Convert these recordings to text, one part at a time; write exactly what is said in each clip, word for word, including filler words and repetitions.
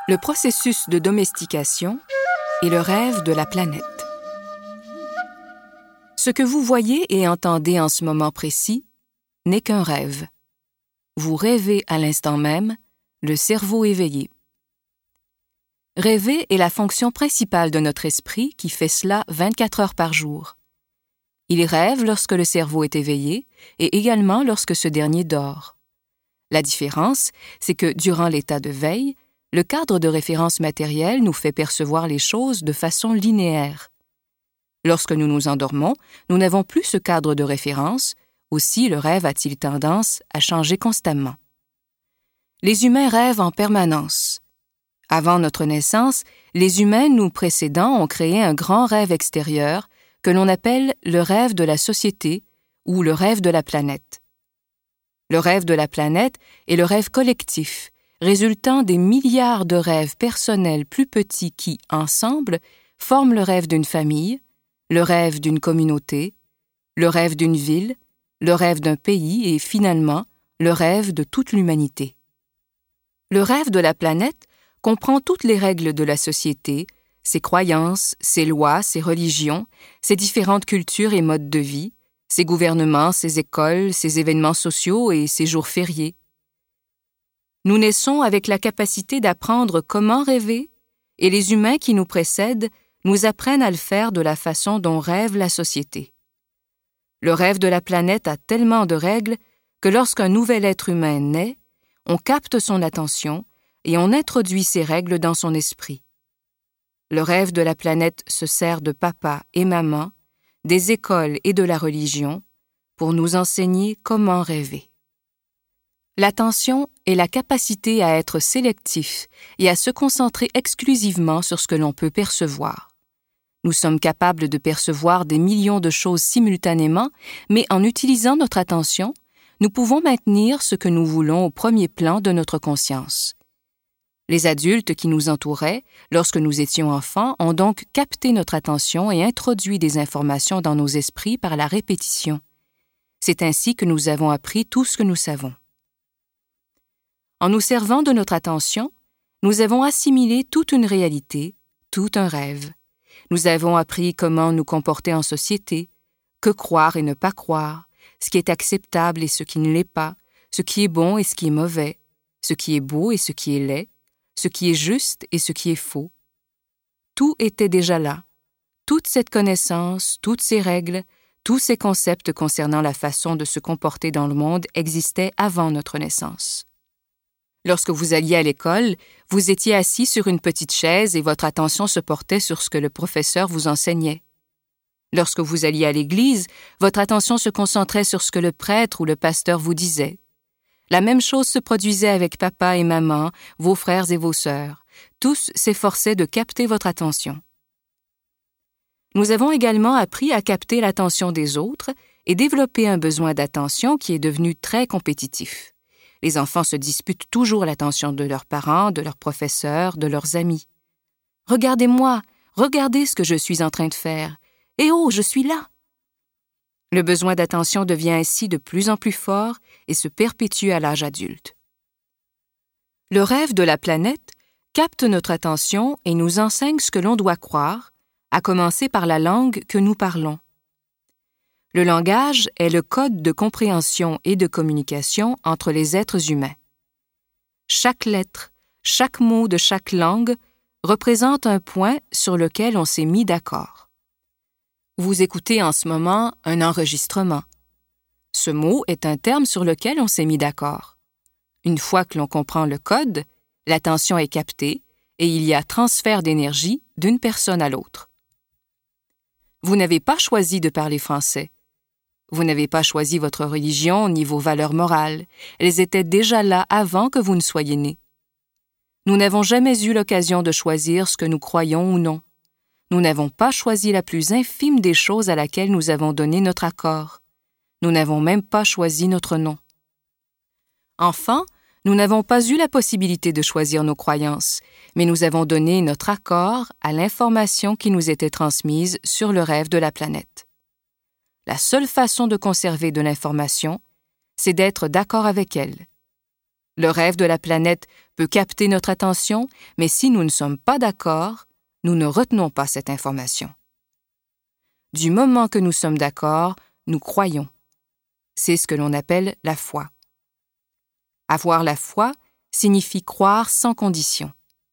Le processus de domestication et le rêve de la planète. Ce que vous voyez et entendez en ce moment précis n'est qu'un rêve. Vous rêvez à l'instant même, le cerveau éveillé. Rêver est la fonction principale de notre esprit qui fait cela vingt-quatre heures par jour. Il rêve lorsque le cerveau est éveillé et également lorsque ce dernier dort. La différence, c'est que durant l'état de veille, le cadre de référence matériel nous fait percevoir les choses de façon linéaire. Lorsque nous nous endormons, nous n'avons plus ce cadre de référence, aussi le rêve a-t-il tendance à changer constamment. Les humains rêvent en permanence. Avant notre naissance, les humains nous précédant ont créé un grand rêve extérieur que l'on appelle le rêve de la société ou le rêve de la planète. Le rêve de la planète est le rêve collectif, résultant des milliards de rêves personnels plus petits qui, ensemble, forment le rêve d'une famille, le rêve d'une communauté, le rêve d'une ville, le rêve d'un pays et, finalement, le rêve de toute l'humanité. Le rêve de la planète comprend toutes les règles de la société, ses croyances, ses lois, ses religions, ses différentes cultures et modes de vie, ses gouvernements, ses écoles, ses événements sociaux et ses jours fériés. Nous naissons avec la capacité d'apprendre comment rêver, et les humains qui nous précèdent nous apprennent à le faire de la façon dont rêve la société. Le rêve de la planète a tellement de règles que lorsqu'un nouvel être humain naît, on capte son attention et on introduit ces règles dans son esprit. Le rêve de la planète se sert de papa et maman, des écoles et de la religion pour nous enseigner comment rêver. L'attention est la capacité à être sélectif et à se concentrer exclusivement sur ce que l'on peut percevoir. Nous sommes capables de percevoir des millions de choses simultanément, mais en utilisant notre attention, nous pouvons maintenir ce que nous voulons au premier plan de notre conscience. Les adultes qui nous entouraient, lorsque nous étions enfants, ont donc capté notre attention et introduit des informations dans nos esprits par la répétition. C'est ainsi que nous avons appris tout ce que nous savons. En nous servant de notre attention, nous avons assimilé toute une réalité, tout un rêve. Nous avons appris comment nous comporter en société, que croire et ne pas croire, ce qui est acceptable et ce qui ne l'est pas, ce qui est bon et ce qui est mauvais, ce qui est beau et ce qui est laid, ce qui est juste et ce qui est faux. Tout était déjà là. Toute cette connaissance, toutes ces règles, tous ces concepts concernant la façon de se comporter dans le monde existaient avant notre naissance. Lorsque vous alliez à l'école, vous étiez assis sur une petite chaise et votre attention se portait sur ce que le professeur vous enseignait. Lorsque vous alliez à l'église, votre attention se concentrait sur ce que le prêtre ou le pasteur vous disait. La même chose se produisait avec papa et maman, vos frères et vos sœurs. Tous s'efforçaient de capter votre attention. Nous avons également appris à capter l'attention des autres et développer un besoin d'attention qui est devenu très compétitif. Les enfants se disputent toujours l'attention de leurs parents, de leurs professeurs, de leurs amis. « Regardez-moi, regardez ce que je suis en train de faire. Et oh, je suis là !» Le besoin d'attention devient ainsi de plus en plus fort et se perpétue à l'âge adulte. Le rêve de la planète capte notre attention et nous enseigne ce que l'on doit croire, à commencer par la langue que nous parlons. Le langage est le code de compréhension et de communication entre les êtres humains. Chaque lettre, chaque mot de chaque langue représente un point sur lequel on s'est mis d'accord. Vous écoutez en ce moment un enregistrement. Ce mot est un terme sur lequel on s'est mis d'accord. Une fois que l'on comprend le code, l'attention est captée et il y a transfert d'énergie d'une personne à l'autre. Vous n'avez pas choisi de parler français. Vous n'avez pas choisi votre religion ni vos valeurs morales. Elles étaient déjà là avant que vous ne soyez nés. Nous n'avons jamais eu l'occasion de choisir ce que nous croyons ou non. Nous n'avons pas choisi la plus infime des choses à laquelle nous avons donné notre accord. Nous n'avons même pas choisi notre nom. Enfant, nous n'avons pas eu la possibilité de choisir nos croyances, mais nous avons donné notre accord à l'information qui nous était transmise sur le rêve de la planète. La seule façon de conserver de l'information, c'est d'être d'accord avec elle. Le rêve de la planète peut capter notre attention, mais si nous ne sommes pas d'accord, nous ne retenons pas cette information. Du moment que nous sommes d'accord, nous croyons. C'est ce que l'on appelle la foi. Avoir la foi signifie croire sans condition.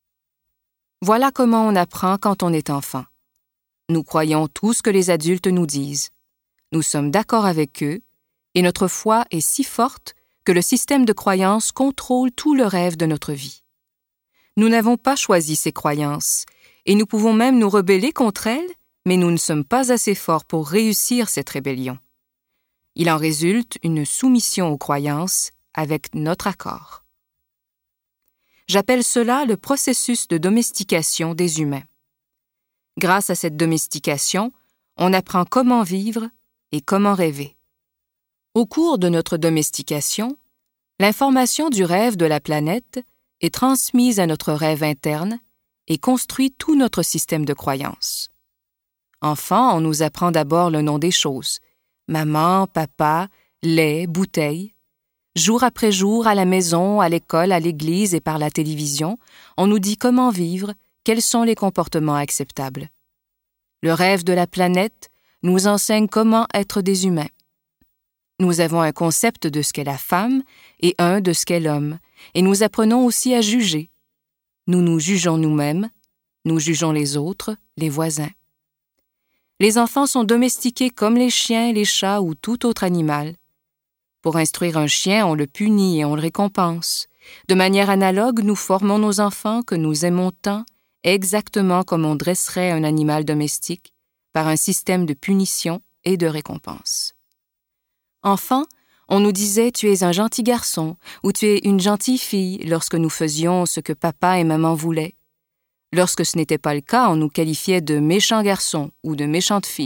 Voilà comment on apprend quand on est enfant. Nous croyons tout ce que les adultes nous disent. Nous sommes d'accord avec eux, et notre foi est si forte que le système de croyances contrôle tout le rêve de notre vie. Nous n'avons pas choisi ces croyances, et nous pouvons même nous rebeller contre elles, mais nous ne sommes pas assez forts pour réussir cette rébellion. Il en résulte une soumission aux croyances avec notre accord. J'appelle cela le processus de domestication des humains. Grâce à cette domestication, on apprend comment vivre et comment rêver. Au cours de notre domestication, l'information du rêve de la planète est transmise à notre rêve interne et construit tout notre système de croyances. Enfant, on nous apprend d'abord le nom des choses, maman, papa, lait, bouteille. Jour après jour, à la maison, à l'école, à l'église et par la télévision, on nous dit comment vivre, quels sont les comportements acceptables. Le rêve de la planète nous enseigne comment être des humains. Nous avons un concept de ce qu'est la femme et un de ce qu'est l'homme, et nous apprenons aussi à juger. Nous nous jugeons nous-mêmes, nous jugeons les autres, les voisins. Les enfants sont domestiqués comme les chiens, les chats ou tout autre animal. Pour instruire un chien, on le punit et on le récompense. De manière analogue, nous formons nos enfants que nous aimons tant, exactement comme on dresserait un animal domestique, par un système de punition et de récompense. Enfant, on nous disait « tu es un gentil garçon » ou « tu es une gentille fille » lorsque nous faisions ce que papa et maman voulaient. Lorsque ce n'était pas le cas, on nous qualifiait de « méchants garçons » ou de « méchantes filles ».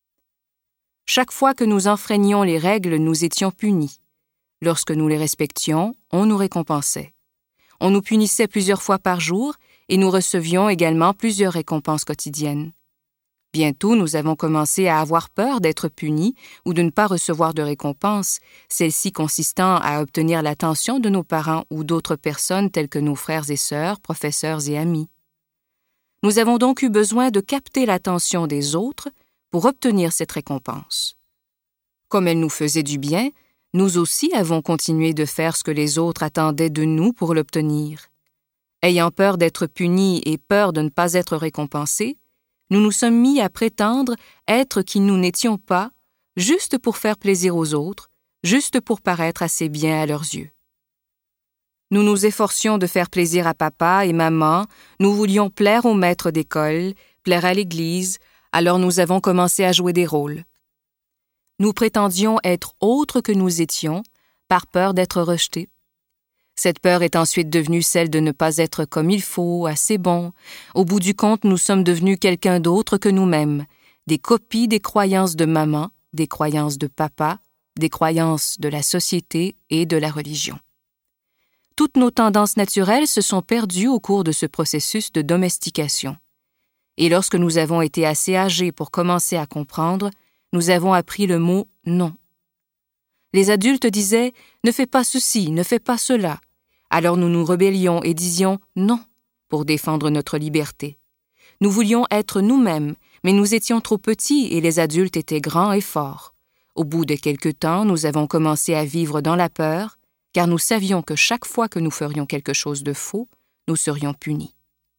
Chaque fois que nous enfreignions les règles, nous étions punis. Lorsque nous les respections, on nous récompensait. On nous punissait plusieurs fois par jour et nous recevions également plusieurs récompenses quotidiennes. Bientôt, nous avons commencé à avoir peur d'être punis ou de ne pas recevoir de récompense, celle-ci consistant à obtenir l'attention de nos parents ou d'autres personnes telles que nos frères et sœurs, professeurs et amis. Nous avons donc eu besoin de capter l'attention des autres pour obtenir cette récompense. Comme elle nous faisait du bien, nous aussi avons continué de faire ce que les autres attendaient de nous pour l'obtenir. Ayant peur d'être punis et peur de ne pas être récompensés, nous nous sommes mis à prétendre être qui nous n'étions pas, juste pour faire plaisir aux autres, juste pour paraître assez bien à leurs yeux. Nous nous efforcions de faire plaisir à papa et maman, nous voulions plaire au maître d'école, plaire à l'église, alors nous avons commencé à jouer des rôles. Nous prétendions être autres que nous étions, par peur d'être rejetés. Cette peur est ensuite devenue celle de ne pas être comme il faut, assez bon. Au bout du compte, nous sommes devenus quelqu'un d'autre que nous-mêmes, des copies des croyances de maman, des croyances de papa, des croyances de la société et de la religion. Toutes nos tendances naturelles se sont perdues au cours de ce processus de domestication. Et lorsque nous avons été assez âgés pour commencer à comprendre, nous avons appris le mot « non ». Les adultes disaient « ne fais pas ceci, ne fais pas cela ». Alors nous nous rébellions et disions « non » pour défendre notre liberté. Nous voulions être nous-mêmes, mais nous étions trop petits et les adultes étaient grands et forts. Au bout de quelque temps, nous avons commencé à vivre dans la peur, car nous savions que chaque fois que nous ferions quelque chose de faux, nous serions punis.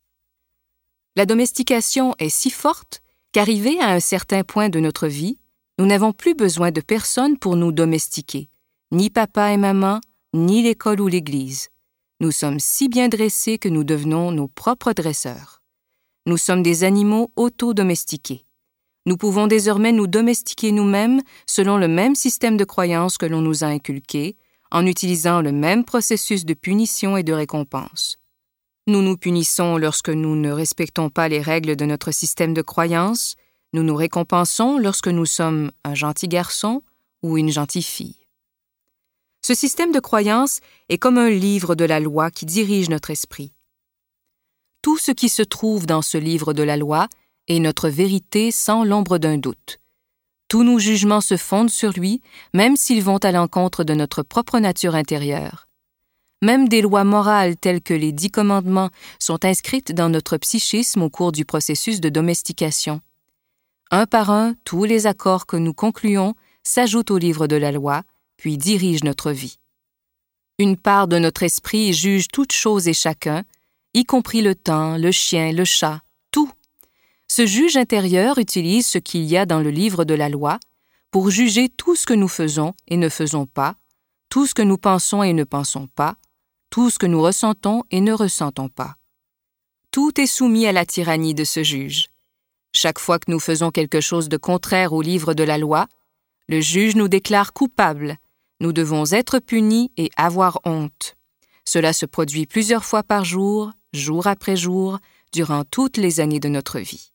La domestication est si forte qu'arrivés à un certain point de notre vie, nous n'avons plus besoin de personne pour nous domestiquer, ni papa et maman, ni l'école ou l'église. Nous sommes si bien dressés que nous devenons nos propres dresseurs. Nous sommes des animaux auto-domestiqués. Nous pouvons désormais nous domestiquer nous-mêmes selon le même système de croyances que l'on nous a inculqué, en utilisant le même processus de punition et de récompense. Nous nous punissons lorsque nous ne respectons pas les règles de notre système de croyances. Nous nous récompensons lorsque nous sommes un gentil garçon ou une gentille fille. Ce système de croyances est comme un livre de la loi qui dirige notre esprit. Tout ce qui se trouve dans ce livre de la loi est notre vérité sans l'ombre d'un doute. Tous nos jugements se fondent sur lui, même s'ils vont à l'encontre de notre propre nature intérieure. Même des lois morales telles que les dix commandements sont inscrites dans notre psychisme au cours du processus de domestication. Un par un, tous les accords que nous concluons s'ajoutent au livre de la loi, puis dirigent notre vie. Une part de notre esprit juge toute chose et chacun, y compris le temps, le chien, le chat, tout. Ce juge intérieur utilise ce qu'il y a dans le livre de la loi pour juger tout ce que nous faisons et ne faisons pas, tout ce que nous pensons et ne pensons pas, tout ce que nous ressentons et ne ressentons pas. Tout est soumis à la tyrannie de ce juge. Chaque fois que nous faisons quelque chose de contraire au livre de la loi, le juge nous déclare coupables. Nous devons être punis et avoir honte. Cela se produit plusieurs fois par jour, jour après jour, durant toutes les années de notre vie.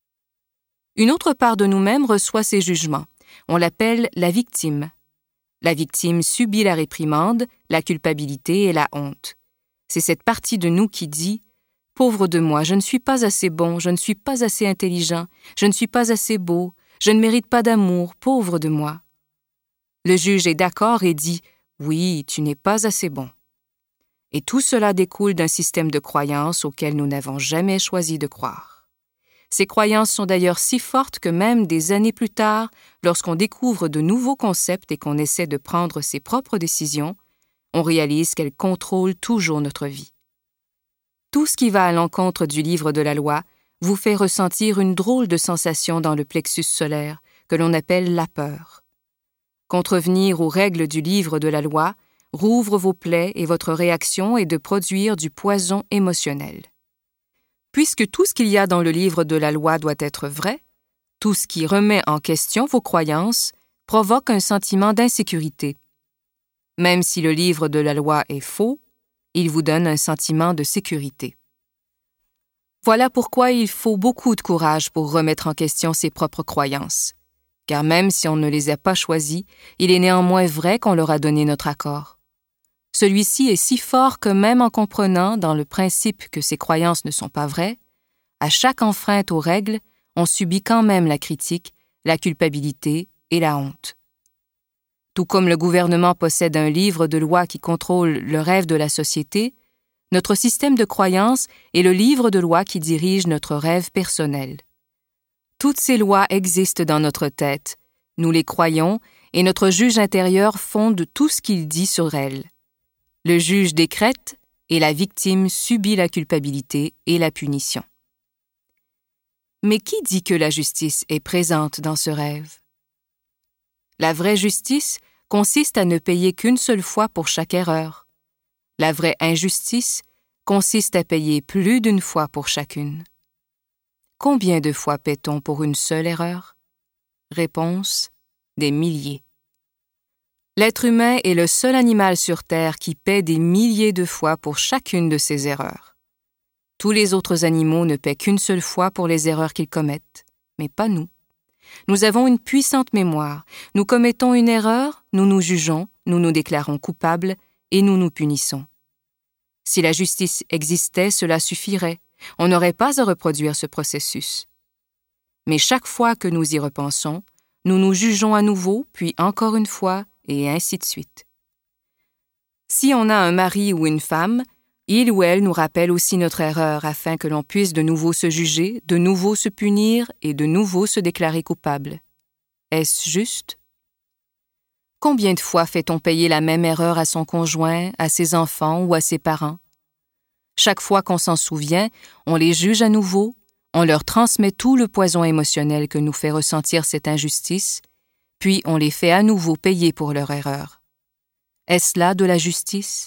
Une autre part de nous-mêmes reçoit ces jugements. On l'appelle la victime. La victime subit la réprimande, la culpabilité et la honte. C'est cette partie de nous qui dit « Pauvre de moi, je ne suis pas assez bon, je ne suis pas assez intelligent, je ne suis pas assez beau, je ne mérite pas d'amour, pauvre de moi. » Le juge est d'accord et dit « Oui, tu n'es pas assez bon. » Et tout cela découle d'un système de croyances auquel nous n'avons jamais choisi de croire. Ces croyances sont d'ailleurs si fortes que même des années plus tard, lorsqu'on découvre de nouveaux concepts et qu'on essaie de prendre ses propres décisions, on réalise qu'elles contrôlent toujours notre vie. Tout ce qui va à l'encontre du livre de la loi vous fait ressentir une drôle de sensation dans le plexus solaire que l'on appelle la peur. Contrevenir aux règles du livre de la loi rouvre vos plaies et votre réaction est de produire du poison émotionnel. Puisque tout ce qu'il y a dans le livre de la loi doit être vrai, tout ce qui remet en question vos croyances provoque un sentiment d'insécurité. Même si le livre de la loi est faux, il vous donne un sentiment de sécurité. Voilà pourquoi il faut beaucoup de courage pour remettre en question ses propres croyances. Car même si on ne les a pas choisies, il est néanmoins vrai qu'on leur a donné notre accord. Celui-ci est si fort que même en comprenant dans le principe que ces croyances ne sont pas vraies, à chaque enfreinte aux règles, on subit quand même la critique, la culpabilité et la honte. Tout comme le gouvernement possède un livre de loi qui contrôle le rêve de la société, notre système de croyances est le livre de loi qui dirige notre rêve personnel. Toutes ces lois existent dans notre tête, nous les croyons et notre juge intérieur fonde tout ce qu'il dit sur elles. Le juge décrète et la victime subit la culpabilité et la punition. Mais qui dit que la justice est présente dans ce rêve? La vraie justice consiste à ne payer qu'une seule fois pour chaque erreur. La vraie injustice consiste à payer plus d'une fois pour chacune. Combien de fois paie-t-on pour une seule erreur? Réponse: des milliers. L'être humain est le seul animal sur Terre qui paie des milliers de fois pour chacune de ses erreurs. Tous les autres animaux ne paient qu'une seule fois pour les erreurs qu'ils commettent, mais pas nous. Nous avons une puissante mémoire. Nous commettons une erreur, nous nous jugeons, nous nous déclarons coupables et nous nous punissons. Si la justice existait, cela suffirait. On n'aurait pas à reproduire ce processus. Mais chaque fois que nous y repensons, nous nous jugeons à nouveau, puis encore une fois, et ainsi de suite. Si on a un mari ou une femme, il ou elle nous rappelle aussi notre erreur afin que l'on puisse de nouveau se juger, de nouveau se punir et de nouveau se déclarer coupable. Est-ce juste? Combien de fois fait-on payer la même erreur à son conjoint, à ses enfants ou à ses parents? Chaque fois qu'on s'en souvient, on les juge à nouveau, on leur transmet tout le poison émotionnel que nous fait ressentir cette injustice, puis on les fait à nouveau payer pour leur erreur. Est-ce là de la justice?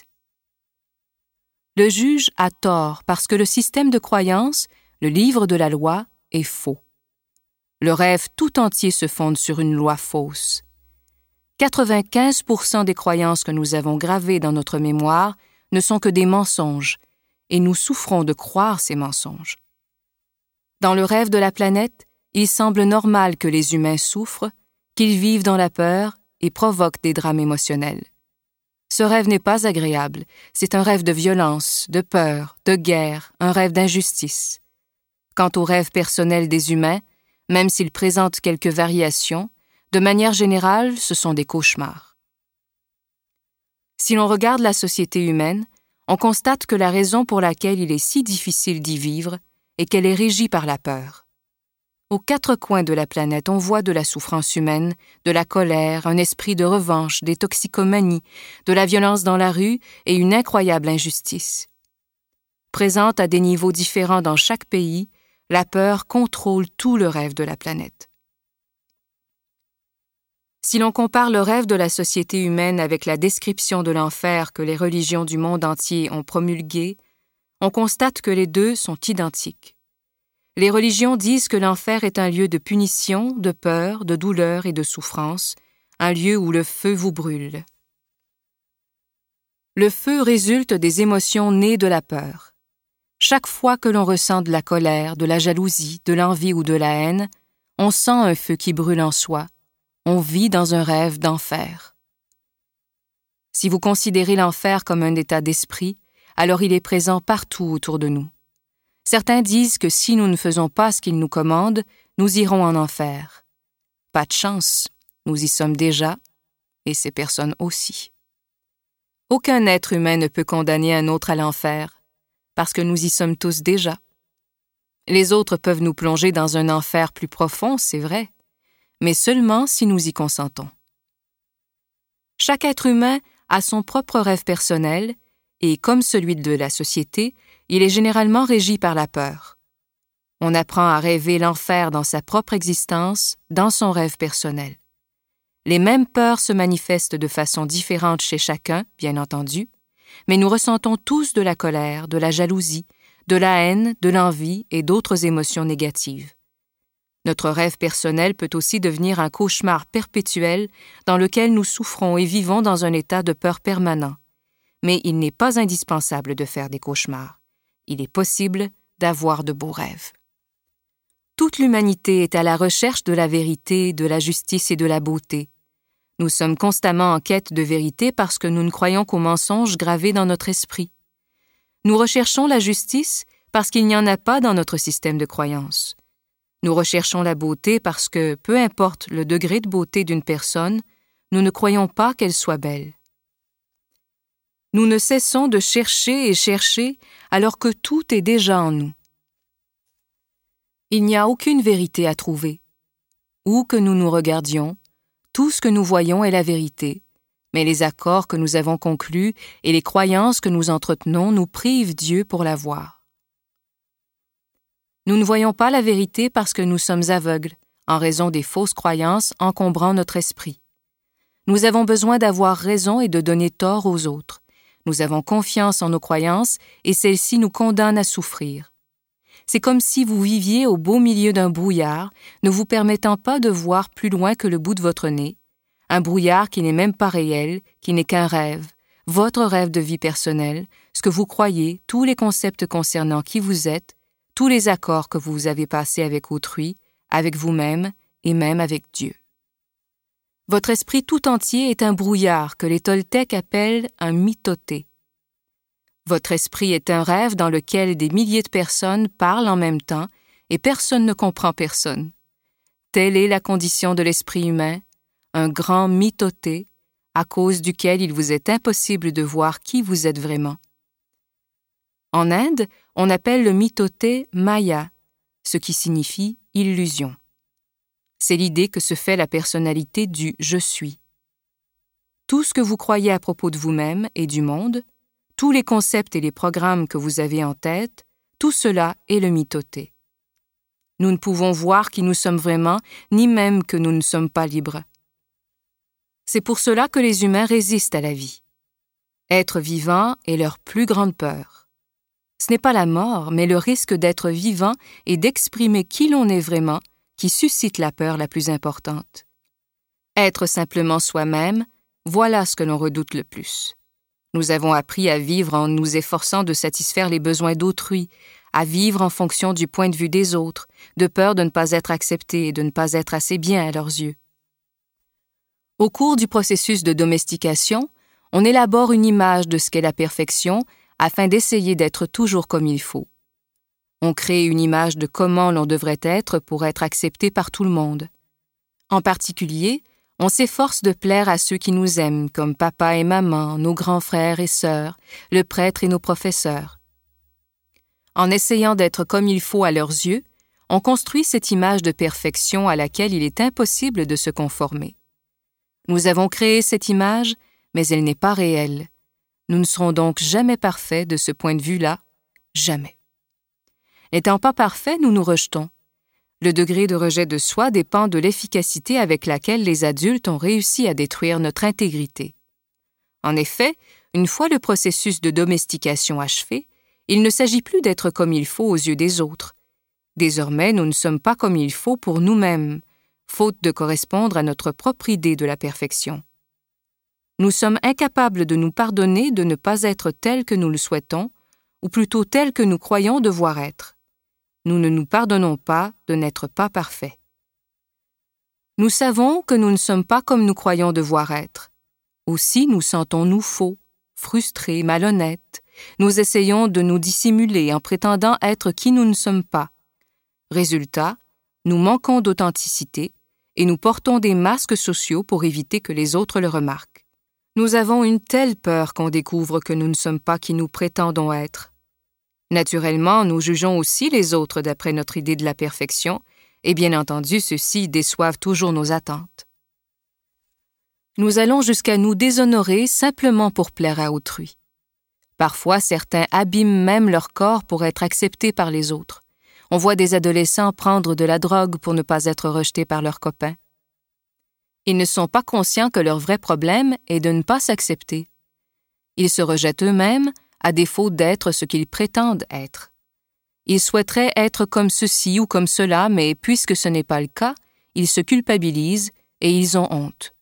Le juge a tort parce que le système de croyance, le livre de la loi, est faux. Le rêve tout entier se fonde sur une loi fausse. quatre-vingt-quinze pour cent des croyances que nous avons gravées dans notre mémoire ne sont que des mensonges, et nous souffrons de croire ces mensonges. Dans le rêve de la planète, il semble normal que les humains souffrent, qu'ils vivent dans la peur et provoquent des drames émotionnels. Ce rêve n'est pas agréable, c'est un rêve de violence, de peur, de guerre, un rêve d'injustice. Quant au rêve personnel des humains, même s'il présente quelques variations, de manière générale, ce sont des cauchemars. Si l'on regarde la société humaine, on constate que la raison pour laquelle il est si difficile d'y vivre est qu'elle est régie par la peur. Aux quatre coins de la planète, on voit de la souffrance humaine, de la colère, un esprit de revanche, des toxicomanies, de la violence dans la rue et une incroyable injustice. Présente à des niveaux différents dans chaque pays, la peur contrôle tout le rêve de la planète. Si l'on compare le rêve de la société humaine avec la description de l'enfer que les religions du monde entier ont promulguée, on constate que les deux sont identiques. Les religions disent que l'enfer est un lieu de punition, de peur, de douleur et de souffrance, un lieu où le feu vous brûle. Le feu résulte des émotions nées de la peur. Chaque fois que l'on ressent de la colère, de la jalousie, de l'envie ou de la haine, on sent un feu qui brûle en soi. On vit dans un rêve d'enfer. Si vous considérez l'enfer comme un état d'esprit, alors il est présent partout autour de nous. Certains disent que si nous ne faisons pas ce qu'il nous commande, nous irons en enfer. Pas de chance, nous y sommes déjà, et ces personnes aussi. Aucun être humain ne peut condamner un autre à l'enfer, parce que nous y sommes tous déjà. Les autres peuvent nous plonger dans un enfer plus profond, c'est vrai, mais seulement si nous y consentons. Chaque être humain a son propre rêve personnel et, comme celui de la société, il est généralement régi par la peur. On apprend à rêver l'enfer dans sa propre existence, dans son rêve personnel. Les mêmes peurs se manifestent de façon différente chez chacun, bien entendu, mais nous ressentons tous de la colère, de la jalousie, de la haine, de l'envie et d'autres émotions négatives. Notre rêve personnel peut aussi devenir un cauchemar perpétuel dans lequel nous souffrons et vivons dans un état de peur permanent. Mais il n'est pas indispensable de faire des cauchemars. Il est possible d'avoir de beaux rêves. Toute l'humanité est à la recherche de la vérité, de la justice et de la beauté. Nous sommes constamment en quête de vérité parce que nous ne croyons qu'aux mensonges gravés dans notre esprit. Nous recherchons la justice parce qu'il n'y en a pas dans notre système de croyances. Nous recherchons la beauté parce que, peu importe le degré de beauté d'une personne, nous ne croyons pas qu'elle soit belle. Nous ne cessons de chercher et chercher alors que tout est déjà en nous. Il n'y a aucune vérité à trouver. Où que nous nous regardions, tout ce que nous voyons est la vérité, mais les accords que nous avons conclus et les croyances que nous entretenons nous privent Dieu pour la voir. Nous ne voyons pas la vérité parce que nous sommes aveugles, en raison des fausses croyances encombrant notre esprit. Nous avons besoin d'avoir raison et de donner tort aux autres. Nous avons confiance en nos croyances et celles-ci nous condamnent à souffrir. C'est comme si vous viviez au beau milieu d'un brouillard, ne vous permettant pas de voir plus loin que le bout de votre nez, un brouillard qui n'est même pas réel, qui n'est qu'un rêve, votre rêve de vie personnelle, ce que vous croyez, tous les concepts concernant qui vous êtes, tous les accords que vous avez passés avec autrui, avec vous-même et même avec Dieu. Votre esprit tout entier est un brouillard que les Toltèques appellent un mitoté. Votre esprit est un rêve dans lequel des milliers de personnes parlent en même temps et personne ne comprend personne. Telle est la condition de l'esprit humain, un grand mitoté, à cause duquel il vous est impossible de voir qui vous êtes vraiment. En Inde, on appelle le mitoté Maya, ce qui signifie illusion. C'est l'idée que se fait la personnalité du « je suis ». Tout ce que vous croyez à propos de vous-même et du monde, tous les concepts et les programmes que vous avez en tête, tout cela est le mitoté. Nous ne pouvons voir qui nous sommes vraiment, ni même que nous ne sommes pas libres. C'est pour cela que les humains résistent à la vie. Être vivant est leur plus grande peur. Ce n'est pas la mort, mais le risque d'être vivant et d'exprimer qui l'on est vraiment qui suscite la peur la plus importante. Être simplement soi-même, voilà ce que l'on redoute le plus. Nous avons appris à vivre en nous efforçant de satisfaire les besoins d'autrui, à vivre en fonction du point de vue des autres, de peur de ne pas être acceptés et de ne pas être assez bien à leurs yeux. Au cours du processus de domestication, on élabore une image de ce qu'est la perfection afin d'essayer d'être toujours comme il faut. On crée une image de comment l'on devrait être pour être accepté par tout le monde. En particulier, On s'efforce de plaire à ceux qui nous aiment, comme papa et maman, nos grands frères et sœurs, le prêtre et nos professeurs. En essayant d'être comme il faut à leurs yeux, on construit cette image de perfection à laquelle il est impossible de se conformer. Nous avons créé cette image, mais elle n'est pas réelle. Nous ne serons donc jamais parfaits de ce point de vue-là, jamais. N'étant pas parfaits, nous nous rejetons. Le degré de rejet de soi dépend de l'efficacité avec laquelle les adultes ont réussi à détruire notre intégrité. En effet, une fois le processus de domestication achevé, il ne s'agit plus d'être comme il faut aux yeux des autres. Désormais, nous ne sommes pas comme il faut pour nous-mêmes, faute de correspondre à notre propre idée de la perfection. Nous sommes incapables de nous pardonner de ne pas être tels que nous le souhaitons, ou plutôt tels que nous croyons devoir être. Nous ne nous pardonnons pas de n'être pas parfaits. Nous savons que nous ne sommes pas comme nous croyons devoir être. Aussi nous sentons-nous faux, frustrés, malhonnêtes. Nous essayons de nous dissimuler en prétendant être qui nous ne sommes pas. Résultat, nous manquons d'authenticité et nous portons des masques sociaux pour éviter que les autres le remarquent. Nous avons une telle peur qu'on découvre que nous ne sommes pas qui nous prétendons être. Naturellement, nous jugeons aussi les autres d'après notre idée de la perfection, et bien entendu, ceux-ci déçoivent toujours nos attentes. Nous allons jusqu'à nous déshonorer simplement pour plaire à autrui. Parfois, certains abîment même leur corps pour être acceptés par les autres. On voit des adolescents prendre de la drogue pour ne pas être rejetés par leurs copains. Ils ne sont pas conscients que leur vrai problème est de ne pas s'accepter. Ils se rejettent eux-mêmes à défaut d'être ce qu'ils prétendent être. Ils souhaiteraient être comme ceci ou comme cela, mais puisque ce n'est pas le cas, ils se culpabilisent et ils ont honte.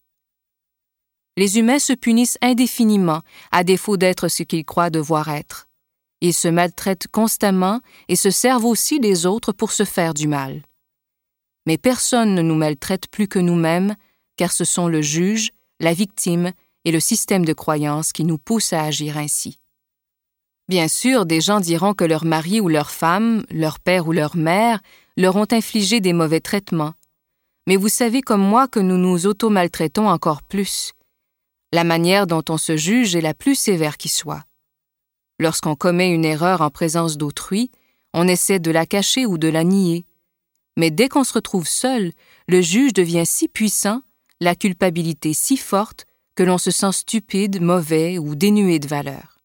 Les humains se punissent indéfiniment à défaut d'être ce qu'ils croient devoir être. Ils se maltraitent constamment et se servent aussi des autres pour se faire du mal. Mais personne ne nous maltraite plus que nous-mêmes, car ce sont le juge, la victime et le système de croyances qui nous poussent à agir ainsi. Bien sûr, des gens diront que leur mari ou leur femme, leur père ou leur mère, leur ont infligé des mauvais traitements. Mais vous savez comme moi que nous nous auto-maltraitons encore plus. La manière dont on se juge est la plus sévère qui soit. Lorsqu'on commet une erreur en présence d'autrui, on essaie de la cacher ou de la nier. Mais dès qu'on se retrouve seul, le juge devient si puissant, la culpabilité si forte, que l'on se sent stupide, mauvais ou dénué de valeur.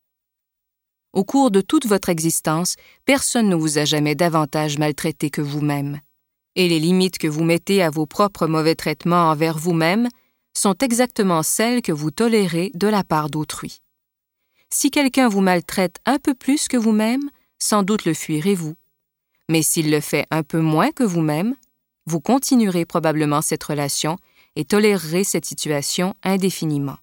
Au cours de toute votre existence, personne ne vous a jamais davantage maltraité que vous-même. Et les limites que vous mettez à vos propres mauvais traitements envers vous-même sont exactement celles que vous tolérez de la part d'autrui. Si quelqu'un vous maltraite un peu plus que vous-même, sans doute le fuirez-vous. Mais s'il le fait un peu moins que vous-même, vous continuerez probablement cette relation et tolérerez cette situation indéfiniment.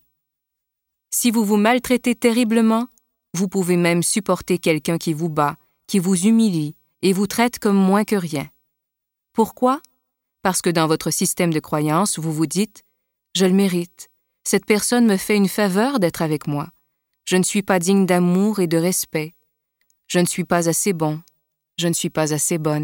Si vous vous maltraitez terriblement, vous pouvez même supporter quelqu'un qui vous bat, qui vous humilie et vous traite comme moins que rien. Pourquoi? Parce que dans votre système de croyance, vous vous dites « Je le mérite. Cette personne me fait une faveur d'être avec moi. Je ne suis pas digne d'amour et de respect. Je ne suis pas assez bon. Je ne suis pas assez bonne. »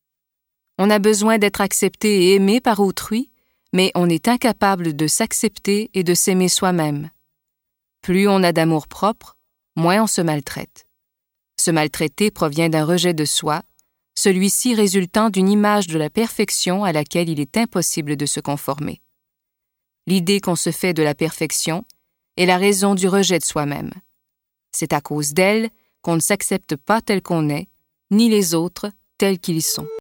On a besoin d'être accepté et aimé par autrui, mais on est incapable de s'accepter et de s'aimer soi-même. Plus on a d'amour propre, moins on se maltraite. Se maltraiter provient d'un rejet de soi, celui-ci résultant d'une image de la perfection à laquelle il est impossible de se conformer. L'idée qu'on se fait de la perfection est la raison du rejet de soi-même. C'est à cause d'elle qu'on ne s'accepte pas tel qu'on est, ni les autres tels qu'ils sont.